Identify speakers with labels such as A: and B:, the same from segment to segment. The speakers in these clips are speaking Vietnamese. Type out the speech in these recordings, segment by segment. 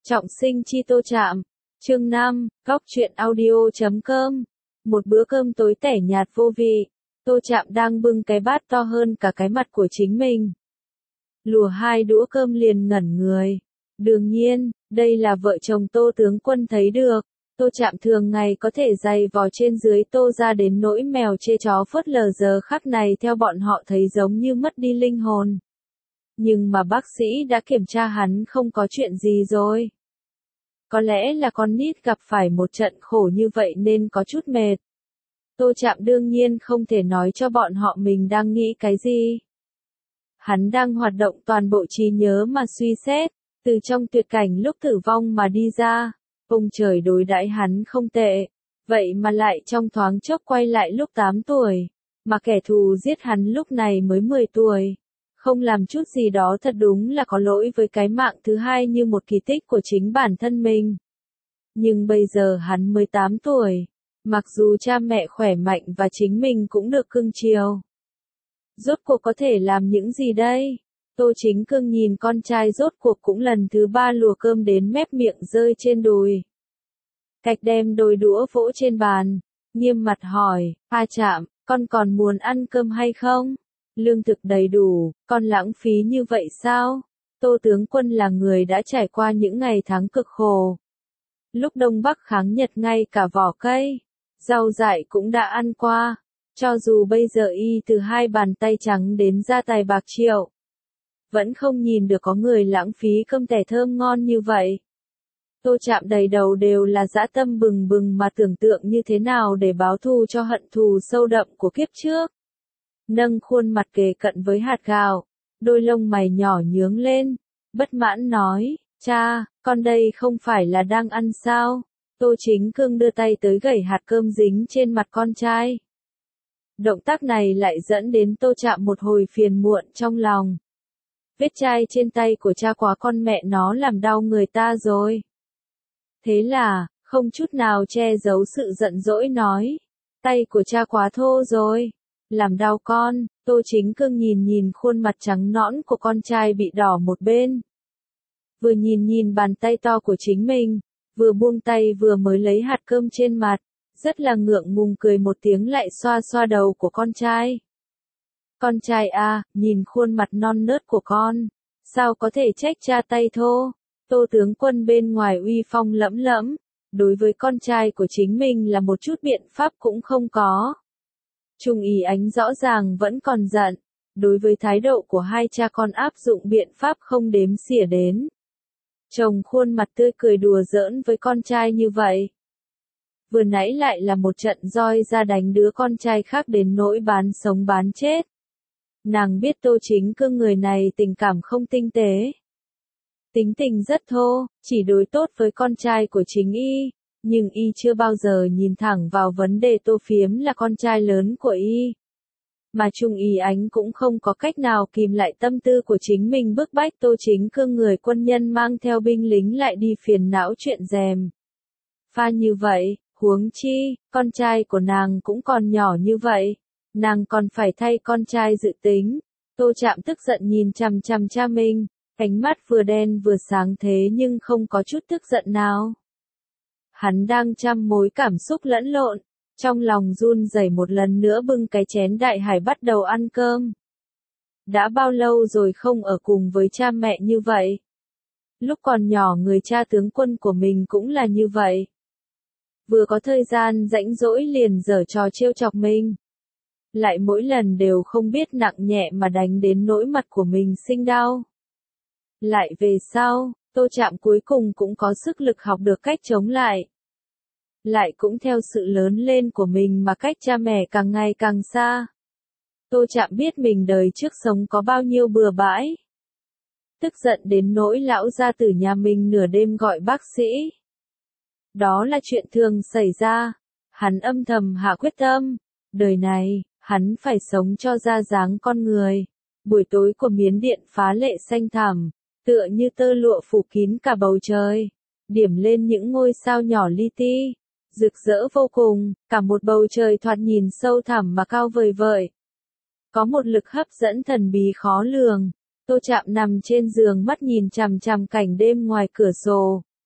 A: Trọng sinh chi Tô Trạm. Chương 5, Góc truyện audio.com. Một bữa cơm tối tẻ nhạt vô vị. Tô Trạm đang bưng cái bát to hơn cả cái mặt của chính mình. Lùa 2 đũa cơm liền ngẩn người. Đương nhiên, đây là vợ chồng Tô tướng quân thấy được. Tô Trạm thường ngày có thể giày vò trên dưới Tô ra đến nỗi mèo chê chó phớt lờ, giờ khắc này theo bọn họ thấy giống như mất đi linh hồn. Nhưng mà bác sĩ đã kiểm tra hắn không có chuyện gì rồi. Có lẽ là con nít gặp phải một trận khổ như vậy nên có chút mệt. Tô Trạm đương nhiên không thể nói cho bọn họ mình đang nghĩ cái gì. Hắn đang hoạt động toàn bộ trí nhớ mà suy xét, từ trong tuyệt cảnh lúc tử vong mà đi ra. Ông trời đối đãi hắn không tệ, vậy mà lại trong thoáng chốc quay lại lúc 8 tuổi, mà kẻ thù giết hắn lúc này mới 10 tuổi. Không làm chút gì đó thật đúng là có lỗi với cái mạng thứ hai như một kỳ tích của chính bản thân mình. Nhưng bây giờ hắn mới 8 tuổi, mặc dù cha mẹ khỏe mạnh và chính mình cũng được cưng chiều. Rốt cuộc có thể làm những gì đây? Tô Chính Cương nhìn con trai rốt cuộc cũng lần thứ 3 lùa cơm đến mép miệng rơi trên đùi. Cạch đem đôi đũa vỗ trên bàn, nghiêm mặt hỏi, A Trạm, con còn muốn ăn cơm hay không? Lương thực đầy đủ, con lãng phí như vậy sao? Tô tướng quân là người đã trải qua những ngày tháng cực khổ. Lúc Đông Bắc kháng Nhật ngay cả vỏ cây, rau dại cũng đã ăn qua. Cho dù bây giờ y từ 2 bàn tay trắng đến ra tài bạc triệu, vẫn không nhìn được có người lãng phí cơm tẻ thơm ngon như vậy. Tô Trạm đầy đầu đều là dã tâm bừng bừng mà tưởng tượng như thế nào để báo thù cho hận thù sâu đậm của kiếp trước. Nâng khuôn mặt kề cận với hạt gạo, đôi lông mày nhỏ nhướng lên, bất mãn nói, cha, con đây không phải là đang ăn sao? Tô Chính Cương đưa tay tới gẩy hạt cơm dính trên mặt con trai. Động tác này lại dẫn đến Tô Trạm một hồi phiền muộn trong lòng. Vết chai trên tay của cha quá con mẹ nó làm đau người ta rồi. Thế là, không chút nào che giấu sự giận dỗi nói, tay của cha quá thô rồi, làm đau con. Tô Chính Cương nhìn khuôn mặt trắng nõn của con trai bị đỏ một bên. Vừa nhìn bàn tay to của chính mình, vừa buông tay vừa mới lấy hạt cơm trên mặt, rất là ngượng ngùng cười một tiếng lại xoa xoa đầu của con trai. Con trai à, nhìn khuôn mặt non nớt của con, sao có thể trách cha tay thô? Tô tướng quân bên ngoài uy phong lẫm lẫm, đối với con trai của chính mình là một chút biện pháp cũng không có. Trung Ý Ánh rõ ràng vẫn còn giận, đối với thái độ của hai cha con áp dụng biện pháp không đếm xỉa đến. Chồng khuôn mặt tươi cười đùa giỡn với con trai như vậy. Vừa nãy lại là một trận roi ra đánh đứa con trai khác đến nỗi bán sống bán chết. Nàng biết Tô Chính Cương người này tình cảm không tinh tế. Tính tình rất thô, chỉ đối tốt với con trai của chính y, nhưng y chưa bao giờ nhìn thẳng vào vấn đề Tô Phiếm là con trai lớn của y. Mà Trung Ý Ánh cũng không có cách nào kìm lại tâm tư của chính mình bức bách Tô Chính Cương người quân nhân mang theo binh lính lại đi phiền não chuyện rèm pha như vậy, huống chi, con trai của nàng cũng còn nhỏ như vậy, nàng còn phải thay con trai dự tính. Tô Trạm tức giận nhìn chằm chằm cha mình, ánh mắt vừa đen vừa sáng thế nhưng không có chút tức giận nào. Hắn đang trăm mối cảm xúc lẫn lộn, trong lòng run rẩy một lần nữa bưng cái chén đại hải bắt đầu ăn cơm. Đã bao lâu rồi không ở cùng với cha mẹ như vậy? Lúc còn nhỏ người cha tướng quân của mình cũng là như vậy. Vừa có thời gian rảnh rỗi liền giở trò trêu chọc mình. Lại mỗi lần đều không biết nặng nhẹ mà đánh đến nỗi mặt của mình sinh đau. Lại về sau, Tô Trạm cuối cùng cũng có sức lực học được cách chống lại. Lại cũng theo sự lớn lên của mình mà cách cha mẹ càng ngày càng xa. Tô Trạm biết mình đời trước sống có bao nhiêu bừa bãi. Tức giận đến nỗi lão gia tử nhà mình nửa đêm gọi bác sĩ. Đó là chuyện thường xảy ra. Hắn âm thầm hạ quyết tâm. Đời này, hắn phải sống cho ra dáng con người. Buổi tối của Miến Điện phá lệ xanh thẳm, tựa như tơ lụa phủ kín cả bầu trời, điểm lên những ngôi sao nhỏ li ti, rực rỡ vô cùng, cả một bầu trời thoạt nhìn sâu thẳm mà cao vời vợi. Có một lực hấp dẫn thần bí khó lường. Tô Trạm nằm trên giường mắt nhìn chằm chằm cảnh đêm ngoài cửa sổ,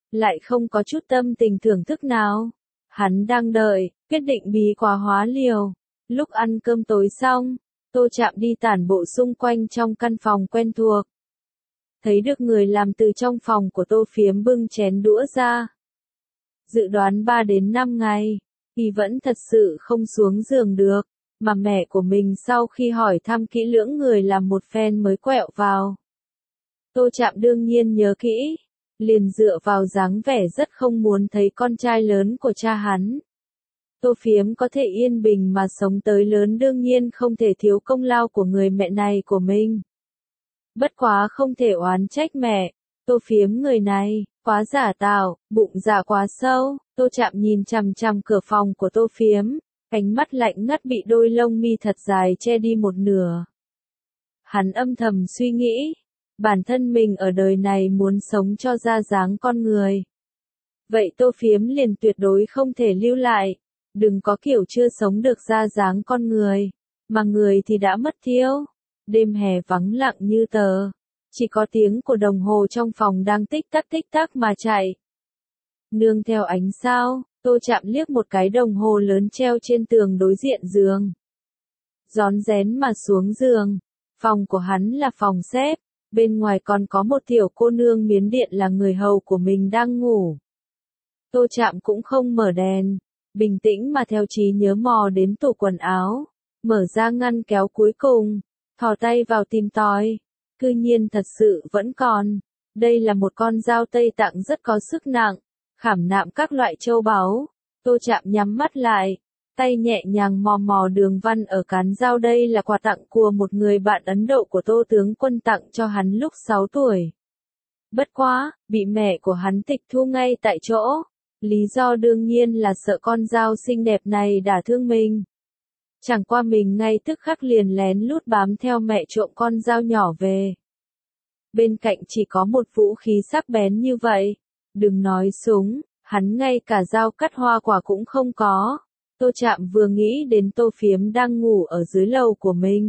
A: lại không có chút tâm tình thưởng thức nào. Hắn đang đợi, quyết định bí quá hóa liều. Lúc ăn cơm tối xong, Tô Trạm đi tản bộ xung quanh trong căn phòng quen thuộc. Thấy được người làm từ trong phòng của Tô Phiếm bưng chén đũa ra. Dự đoán 3 đến 5 ngày, y vẫn thật sự không xuống giường được, mà mẹ của mình sau khi hỏi thăm kỹ lưỡng người làm một phen mới quẹo vào. Tô Trạm đương nhiên nhớ kỹ, liền dựa vào dáng vẻ rất không muốn thấy con trai lớn của cha hắn. Tô Phiếm có thể yên bình mà sống tới lớn đương nhiên không thể thiếu công lao của người mẹ này của mình. Bất quá không thể oán trách mẹ, Tô Phiếm người này, quá giả tạo, bụng dạ quá sâu. Tô Trạm nhìn chằm chằm cửa phòng của Tô Phiếm, ánh mắt lạnh ngắt bị đôi lông mi thật dài che đi một nửa. Hắn âm thầm suy nghĩ, bản thân mình ở đời này muốn sống cho ra dáng con người. Vậy Tô Phiếm liền tuyệt đối không thể lưu lại, đừng có kiểu chưa sống được ra dáng con người, mà người thì đã mất thiêu. Đêm hè vắng lặng như tờ, chỉ có tiếng của đồng hồ trong phòng đang tích tắc mà chạy. Nương theo ánh sao, Tô Trạm liếc một cái đồng hồ lớn treo trên tường đối diện giường. Rón rén mà xuống giường, phòng của hắn là phòng xếp, bên ngoài còn có một tiểu cô nương Miến Điện là người hầu của mình đang ngủ. Tô Trạm cũng không mở đèn, bình tĩnh mà theo trí nhớ mò đến tủ quần áo, mở ra ngăn kéo cuối cùng, thò tay vào tìm tòi, cư nhiên thật sự vẫn còn. Đây là một con dao Tây Tạng rất có sức nặng, khảm nạm các loại châu báu. Tô Trạm nhắm mắt lại, tay nhẹ nhàng mò mò đường văn ở cán dao. Đây là quà tặng của một người bạn Ấn Độ của Tô tướng quân tặng cho hắn lúc 6 tuổi. Bất quá, bị mẹ của hắn tịch thu ngay tại chỗ. Lý do đương nhiên là sợ con dao xinh đẹp này đả thương mình. Chẳng qua mình ngay tức khắc liền lén lút bám theo mẹ trộm con dao nhỏ về. Bên cạnh chỉ có một vũ khí sắc bén như vậy. Đừng nói súng, hắn ngay cả dao cắt hoa quả cũng không có. Tô Trạm vừa nghĩ đến Tô Phiếm đang ngủ ở dưới lầu của mình.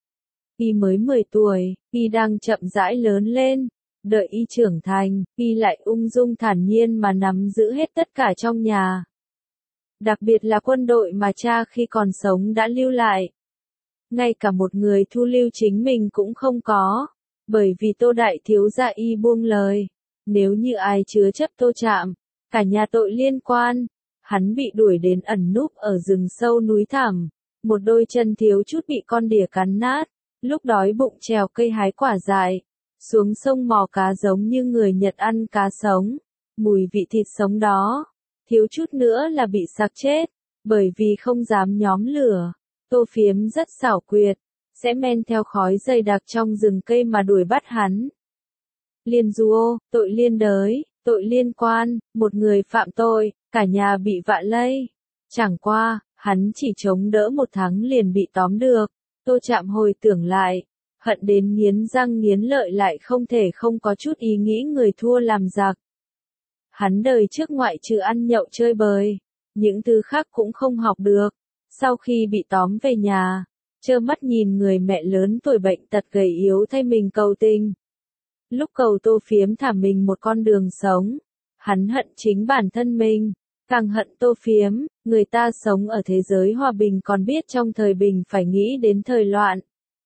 A: Y mới 10 tuổi, y đang chậm rãi lớn lên. Đợi y trưởng thành, y lại ung dung thản nhiên mà nắm giữ hết tất cả trong nhà. Đặc biệt là quân đội mà cha khi còn sống đã lưu lại. Ngay cả một người thu lưu chính mình cũng không có. Bởi vì Tô đại thiếu gia y buông lời. Nếu như ai chứa chấp Tô Trạm, cả nhà tội liên quan. Hắn bị đuổi đến ẩn núp ở rừng sâu núi thẳm. Một đôi chân thiếu chút bị con đỉa cắn nát. Lúc đói bụng trèo cây hái quả dại. Xuống sông mò cá giống như người Nhật ăn cá sống. Mùi vị thịt sống đó. Thiếu chút nữa là bị sặc chết. Bởi vì không dám nhóm lửa. Tô Phiếm rất xảo quyệt. Sẽ men theo khói dày đặc trong rừng cây mà đuổi bắt hắn. Liên duô, tội liên đới, tội liên quan, một người phạm tội, cả nhà bị vạ lây. Chẳng qua, hắn chỉ chống đỡ 1 tháng liền bị tóm được. Tô Trạm hồi tưởng lại, hận đến nghiến răng nghiến lợi lại không thể không có chút ý nghĩ người thua làm giặc. Hắn đời trước ngoại trừ ăn nhậu chơi bời, những thứ khác cũng không học được. Sau khi bị tóm về nhà, trơ mắt nhìn người mẹ lớn tuổi bệnh tật gầy yếu thay mình cầu tình. Lúc cầu Tô Phiếm thả mình một con đường sống, hắn hận chính bản thân mình, càng hận Tô Phiếm. Người ta sống ở thế giới hòa bình còn biết trong thời bình phải nghĩ đến thời loạn.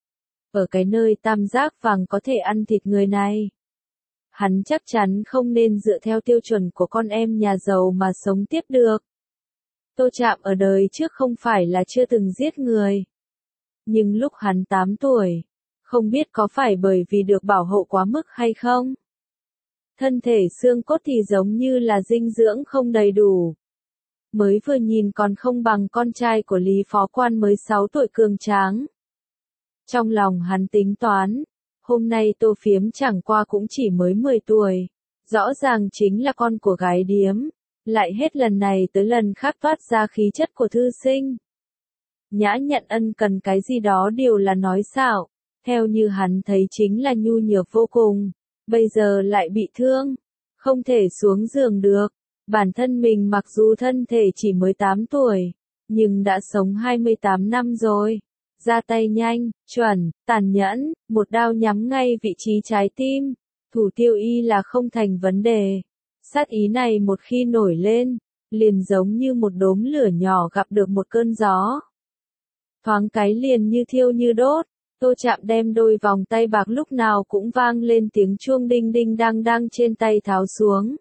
A: Ở cái nơi tam giác vàng có thể ăn thịt người này. Hắn chắc chắn không nên dựa theo tiêu chuẩn của con em nhà giàu mà sống tiếp được. Tô Trạm ở đời trước không phải là chưa từng giết người. Nhưng lúc hắn 8 tuổi, không biết có phải bởi vì được bảo hộ quá mức hay không? Thân thể xương cốt thì giống như là dinh dưỡng không đầy đủ. Mới vừa nhìn còn không bằng con trai của Lý Phó Quan mới 6 tuổi cường tráng. Trong lòng hắn tính toán, hôm nay Tô Phiếm chẳng qua cũng chỉ mới 10 tuổi. Rõ ràng chính là con của gái điếm. Lại hết lần này tới lần khác toát ra khí chất của thư sinh. Nhã nhận ân cần cái gì đó đều là nói xạo. Theo như hắn thấy chính là nhu nhược vô cùng. Bây giờ lại bị thương. Không thể xuống giường được. Bản thân mình mặc dù thân thể chỉ mới 8 tuổi. Nhưng đã sống 28 năm rồi. Ra tay nhanh, chuẩn, tàn nhẫn. Một đao nhắm ngay vị trí trái tim. Thủ tiêu y là không thành vấn đề. Sát ý này một khi nổi lên, liền giống như một đốm lửa nhỏ gặp được một cơn gió. Thoáng cái liền như thiêu như đốt, Tô Trạm đem đôi vòng tay bạc lúc nào cũng vang lên tiếng chuông đinh đinh đang đang trên tay tháo xuống.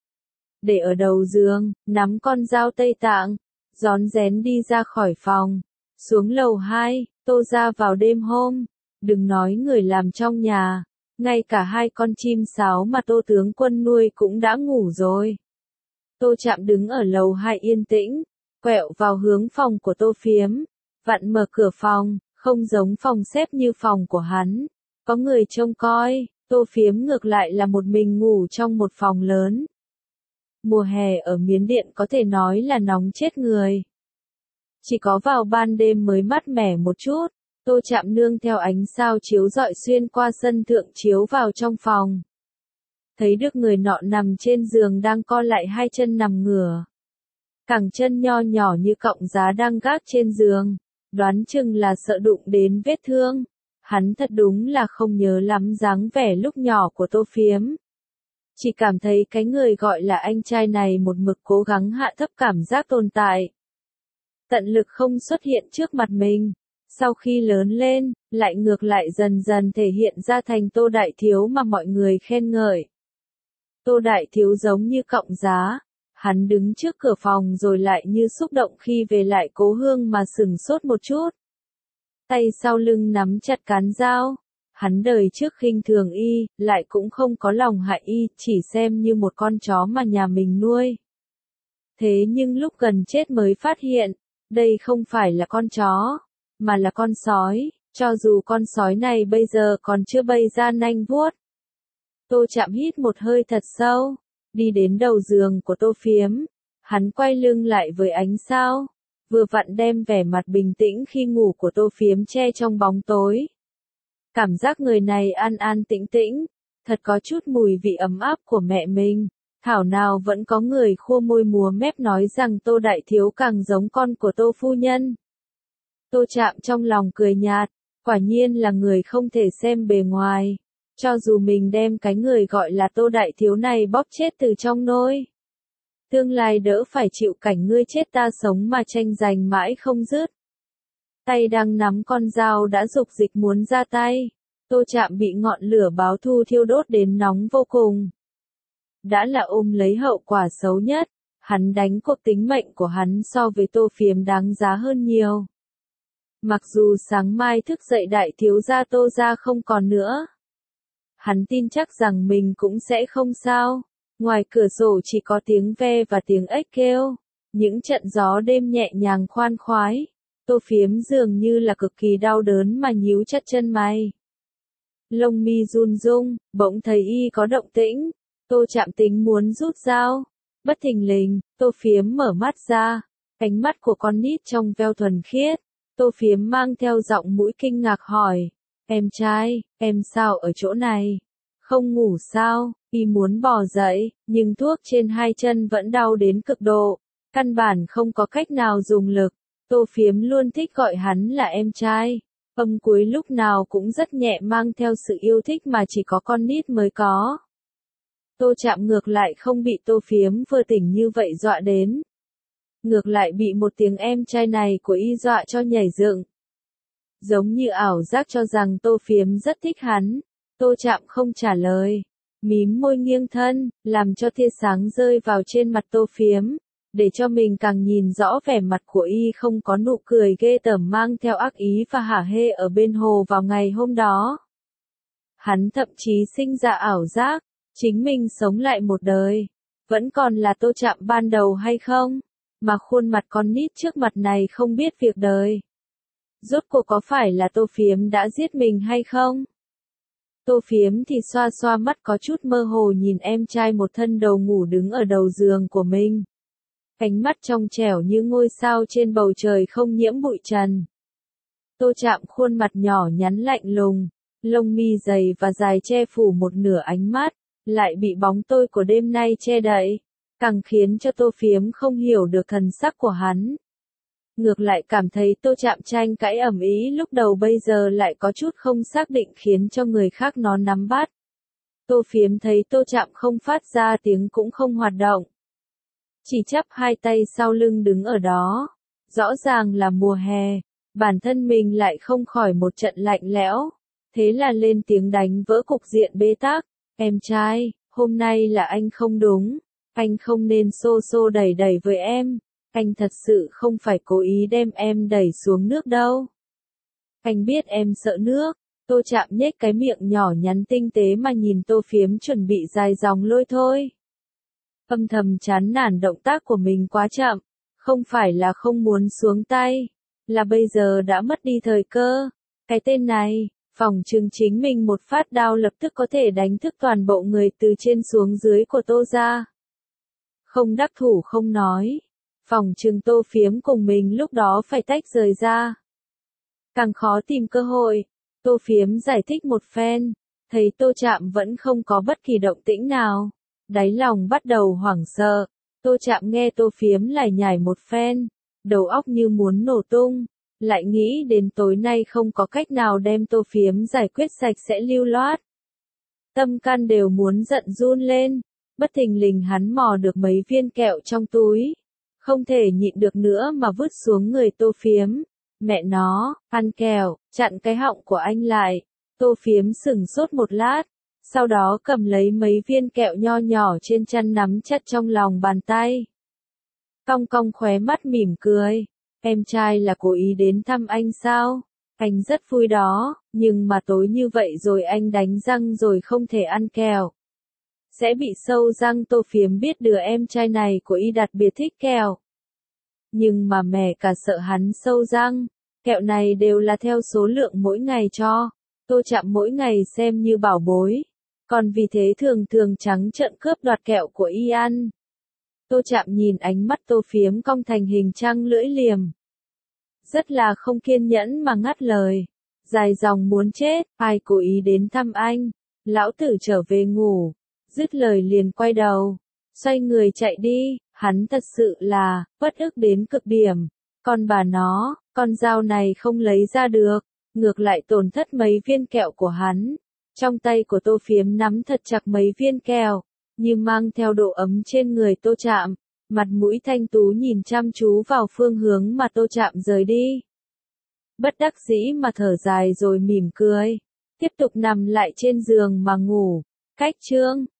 A: Để ở đầu giường, nắm con dao Tây Tạng, rón rén đi ra khỏi phòng, xuống lầu 2, Tô ra vào đêm hôm, đừng nói người làm trong nhà, ngay cả hai con chim sáo mà Tô tướng quân nuôi cũng đã ngủ rồi. Tô Trạm đứng ở lầu 2 yên tĩnh, quẹo vào hướng phòng của Tô Phiếm, vặn mở cửa phòng, không giống phòng xếp như phòng của hắn, có người trông coi, Tô Phiếm ngược lại là một mình ngủ trong một phòng lớn. Mùa hè ở Miến Điện có thể nói là nóng chết người. Chỉ có vào ban đêm mới mát mẻ một chút, Tô Trạm nương theo ánh sao chiếu rọi xuyên qua sân thượng chiếu vào trong phòng. Thấy được người nọ nằm trên giường đang co lại hai chân nằm ngửa. Cẳng chân nho nhỏ như cọng giá đang gác trên giường, đoán chừng là sợ đụng đến vết thương. Hắn thật đúng là không nhớ lắm dáng vẻ lúc nhỏ của Tô Phiếm. Chỉ cảm thấy cái người gọi là anh trai này một mực cố gắng hạ thấp cảm giác tồn tại. Tận lực không xuất hiện trước mặt mình. Sau khi lớn lên, lại ngược lại dần dần thể hiện ra thành Tô Đại Thiếu mà mọi người khen ngợi. Tô Đại Thiếu giống như cọng giá. Hắn đứng trước cửa phòng rồi lại như xúc động khi về lại cố hương mà sửng sốt một chút. Tay sau lưng nắm chặt cán dao. Hắn đời trước khinh thường y, lại cũng không có lòng hại y, chỉ xem như một con chó mà nhà mình nuôi. Thế nhưng lúc gần chết mới phát hiện, đây không phải là con chó, mà là con sói, cho dù con sói này bây giờ còn chưa bày ra nanh vuốt. Tô Trạm hít một hơi thật sâu, đi đến đầu giường của Tô Phiếm, hắn quay lưng lại với ánh sao, vừa vặn đem vẻ mặt bình tĩnh khi ngủ của Tô Phiếm che trong bóng tối. Cảm giác người này an an tĩnh tĩnh, thật có chút mùi vị ấm áp của mẹ mình. Thảo nào vẫn có người khua môi múa mép nói rằng Tô Đại Thiếu càng giống con của Tô Phu Nhân. Tô Trạm trong lòng cười nhạt, quả nhiên là người không thể xem bề ngoài. Cho dù mình đem cái người gọi là Tô Đại Thiếu này bóp chết từ trong nôi. Tương lai đỡ phải chịu cảnh ngươi chết ta sống mà tranh giành mãi không dứt. Tay đang nắm con dao đã dục dịch muốn ra tay. Tô Trạm bị ngọn lửa báo thù thiêu đốt đến nóng vô cùng. Đã là ôm lấy hậu quả xấu nhất, hắn đánh cuộc tính mệnh của hắn so với Tô Phiếm đáng giá hơn nhiều. Mặc dù sáng mai thức dậy đại thiếu gia Tô gia không còn nữa. Hắn tin chắc rằng mình cũng sẽ không sao. Ngoài cửa sổ chỉ có tiếng ve và tiếng ếch kêu. Những trận gió đêm nhẹ nhàng khoan khoái. Tô Phiếm dường như là cực kỳ đau đớn mà nhíu chặt chân mày. Lông mi run rung, bỗng thấy y có động tĩnh. Tô Trạm tính muốn rút dao. Bất thình lình, Tô Phiếm mở mắt ra. Ánh mắt của con nít trong veo thuần khiết. Tô Phiếm mang theo giọng mũi kinh ngạc hỏi. Em trai, em sao ở chỗ này? Không ngủ sao? Y muốn bò dậy, nhưng thuốc trên hai chân vẫn đau đến cực độ. Căn bản không có cách nào dùng lực. Tô Phiếm luôn thích gọi hắn là em trai. Âm cuối lúc nào cũng rất nhẹ mang theo sự yêu thích mà chỉ có con nít mới có. Tô Trạm ngược lại không bị Tô Phiếm vừa tỉnh như vậy dọa đến. Ngược lại bị một tiếng em trai này của y dọa cho nhảy dựng. Giống như ảo giác cho rằng Tô Phiếm rất thích hắn. Tô Trạm không trả lời. Mím môi nghiêng thân, làm cho tia sáng rơi vào trên mặt Tô Phiếm. Để cho mình càng nhìn rõ vẻ mặt của y không có nụ cười ghê tởm mang theo ác ý và hả hê ở bên hồ vào ngày hôm đó. Hắn thậm chí sinh ra ảo giác, chính mình sống lại một đời. Vẫn còn là Tô Trạm ban đầu hay không? Mà khuôn mặt con nít trước mặt này không biết việc đời. Rốt cuộc có phải là Tô Phiếm đã giết mình hay không? Tô Phiếm thì xoa xoa mắt có chút mơ hồ nhìn em trai một thân đầu ngủ đứng ở đầu giường của mình. Ánh mắt trong trẻo như ngôi sao trên bầu trời không nhiễm bụi trần. Tô Trạm khuôn mặt nhỏ nhắn lạnh lùng, lông mi dày và dài che phủ một nửa ánh mắt, lại bị bóng tối của đêm nay che đậy, càng khiến cho Tô Phiếm không hiểu được thần sắc của hắn. Ngược lại cảm thấy Tô Trạm tranh cãi ầm ĩ lúc đầu bây giờ lại có chút không xác định khiến cho người khác nó nắm bắt. Tô Phiếm thấy Tô Trạm không phát ra tiếng cũng không hoạt động. Chỉ chắp hai tay sau lưng đứng ở đó. Rõ ràng là mùa hè, bản thân mình lại không khỏi một trận lạnh lẽo. Thế là lên tiếng đánh vỡ cục diện bế tắc. Em trai, hôm nay là anh không đúng. Anh không nên xô xô đẩy đẩy với em. Anh thật sự không phải cố ý đem em đẩy xuống nước đâu. Anh biết em sợ nước. Tô Trạm nhếch cái miệng nhỏ nhắn tinh tế mà nhìn Tô Phiếm chuẩn bị dài dòng lôi thôi. Âm thầm chán nản động tác của mình quá chậm. Không phải là không muốn xuống tay. Là bây giờ đã mất đi thời cơ. Cái tên này, phỏng chừng chính mình một phát đao lập tức có thể đánh thức toàn bộ người từ trên xuống dưới của Tô gia. Không đắc thủ không nói. Phỏng chừng Tô Phiếm cùng mình lúc đó phải tách rời ra. Càng khó tìm cơ hội. Tô Phiếm giải thích một phen. Thấy Tô Trạm vẫn không có bất kỳ động tĩnh nào. Đáy lòng bắt đầu hoảng sợ. Tô Trạm nghe Tô Phiếm lải nhải một phen. Đầu óc như muốn nổ tung. Lại nghĩ đến tối nay không có cách nào đem Tô Phiếm giải quyết sạch sẽ lưu loát. Tâm can đều muốn giận run lên. Bất thình lình hắn mò được mấy viên kẹo trong túi. Không thể nhịn được nữa mà vứt xuống người Tô Phiếm. Mẹ nó, ăn kẹo, chặn cái họng của anh lại. Tô Phiếm sửng sốt một lát. Sau đó cầm lấy mấy viên kẹo nho nhỏ trên chăn nắm chặt trong lòng bàn tay. Cong cong khóe mắt mỉm cười. Em trai là cố ý đến thăm anh sao? Anh rất vui đó, nhưng mà tối như vậy rồi anh đánh răng rồi không thể ăn kẹo. Sẽ bị sâu răng. Tô Phiếm biết đứa em trai này của y đặc biệt thích kẹo. Nhưng mà mẹ cả sợ hắn sâu răng. Kẹo này đều là theo số lượng mỗi ngày cho. Tô Trạm mỗi ngày xem như bảo bối. Còn vì thế thường thường trắng trợn cướp đoạt kẹo của y ăn. Tô Trạm nhìn ánh mắt Tô Phiếm cong thành hình trăng lưỡi liềm. Rất là không kiên nhẫn mà ngắt lời. Dài dòng muốn chết, ai cố ý đến thăm anh. Lão tử trở về ngủ. Dứt lời liền quay đầu. Xoay người chạy đi, hắn thật sự là, bất ức đến cực điểm. Còn bà nó, con dao này không lấy ra được. Ngược lại tổn thất mấy viên kẹo của hắn. Trong tay của Tô Phiếm nắm thật chặt mấy viên kẹo. Như mang theo độ ấm trên người Tô Trạm. Mặt mũi thanh tú nhìn chăm chú vào phương hướng mà Tô Trạm rời đi. Bất đắc dĩ mà thở dài rồi mỉm cười. Tiếp tục nằm lại trên giường mà ngủ. Cách chương